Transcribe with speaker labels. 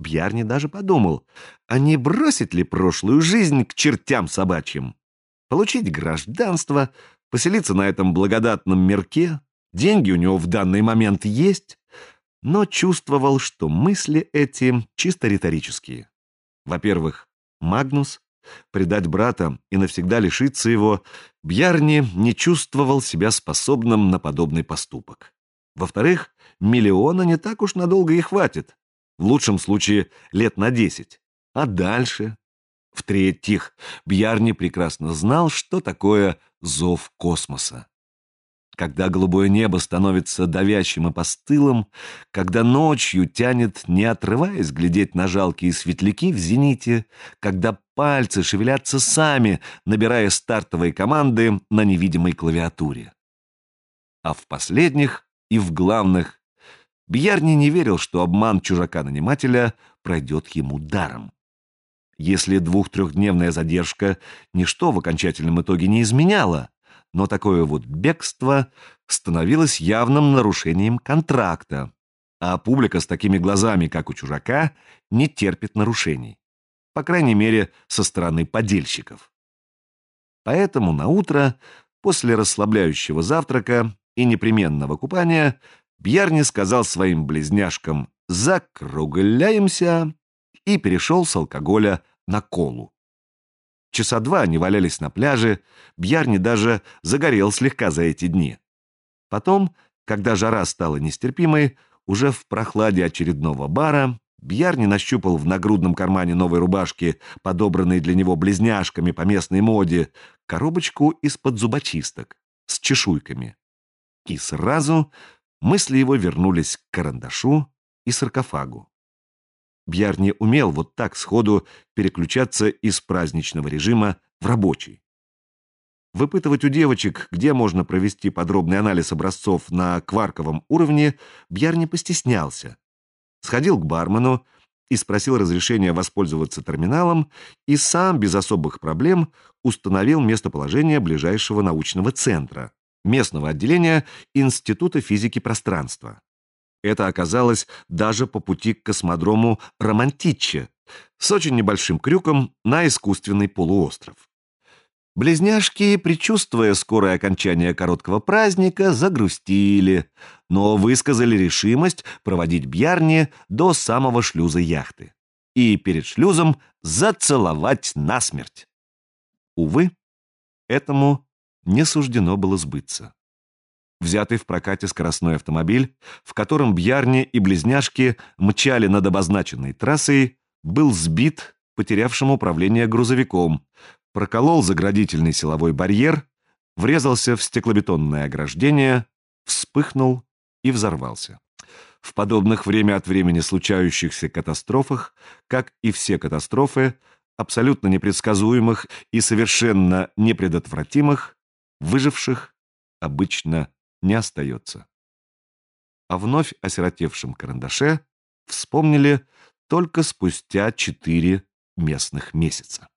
Speaker 1: Бьярни даже подумал, а не бросить ли прошлую жизнь к чертям собачьим? Получить гражданство, поселиться на этом благодатном мирке, деньги у него в данный момент есть, но чувствовал, что мысли эти чисто риторические. Во-первых, Магнус, предать брата и навсегда лишиться его, Бьярни не чувствовал себя способным на подобный поступок. Во-вторых, миллиона не так уж надолго и хватит. В лучшем случае лет на 10. А дальше? В-третьих, Бьярни прекрасно знал, что такое зов космоса. Когда голубое небо становится давящим и постылым, когда ночью тянет, не отрываясь, глядеть на жалкие светляки в зените, когда пальцы шевелятся сами, набирая стартовые команды на невидимой клавиатуре. А в последних и в главных Бьярни не верил, что обман чужака-нанимателя пройдет ему даром. Если 2-3-дневная задержка ничто в окончательном итоге не изменяла, но такое вот бегство становилось явным нарушением контракта, а публика с такими глазами, как у чужака, не терпит нарушений. По крайней мере, со стороны подельщиков. Поэтому наутро, после расслабляющего завтрака и непременного купания, Бьярни сказал своим близняшкам «закругляемся» и перешел с алкоголя на колу. Часа 2 они валялись на пляже, Бьярни даже загорел слегка за эти дни. Потом, когда жара стала нестерпимой, уже в прохладе очередного бара, Бьярни нащупал в нагрудном кармане новой рубашки, подобранной для него близняшками по местной моде, коробочку из-под зубочисток с чешуйками. И сразу мысли его вернулись к карандашу и саркофагу. Бьярни умел вот так сходу переключаться из праздничного режима в рабочий. Выпытывать у девочек, где можно провести подробный анализ образцов на кварковом уровне, Бьярни постеснялся. Сходил к бармену и спросил разрешения воспользоваться терминалом и сам без особых проблем установил местоположение ближайшего научного центра, местного отделения Института физики пространства. Это оказалось даже по пути к космодрому Романтичче с очень небольшим крюком на искусственный полуостров. Близняшки, предчувствуя скорое окончание короткого праздника, загрустили, но высказали решимость проводить Бьярни до самого шлюза яхты и перед шлюзом зацеловать насмерть. Увы, этому не суждено было сбыться. Взятый в прокате скоростной автомобиль, в котором Бьярни и близняшки мчали над обозначенной трассой, был сбит потерявшим управление грузовиком, проколол заградительный силовой барьер, врезался в стеклобетонное ограждение, вспыхнул и взорвался. В подобных время от времени случающихся катастрофах, как и все катастрофы, абсолютно непредсказуемых и совершенно непредотвратимых, выживших обычно не остается. О вновь осиротевшем карандаше вспомнили только спустя 4 местных месяца.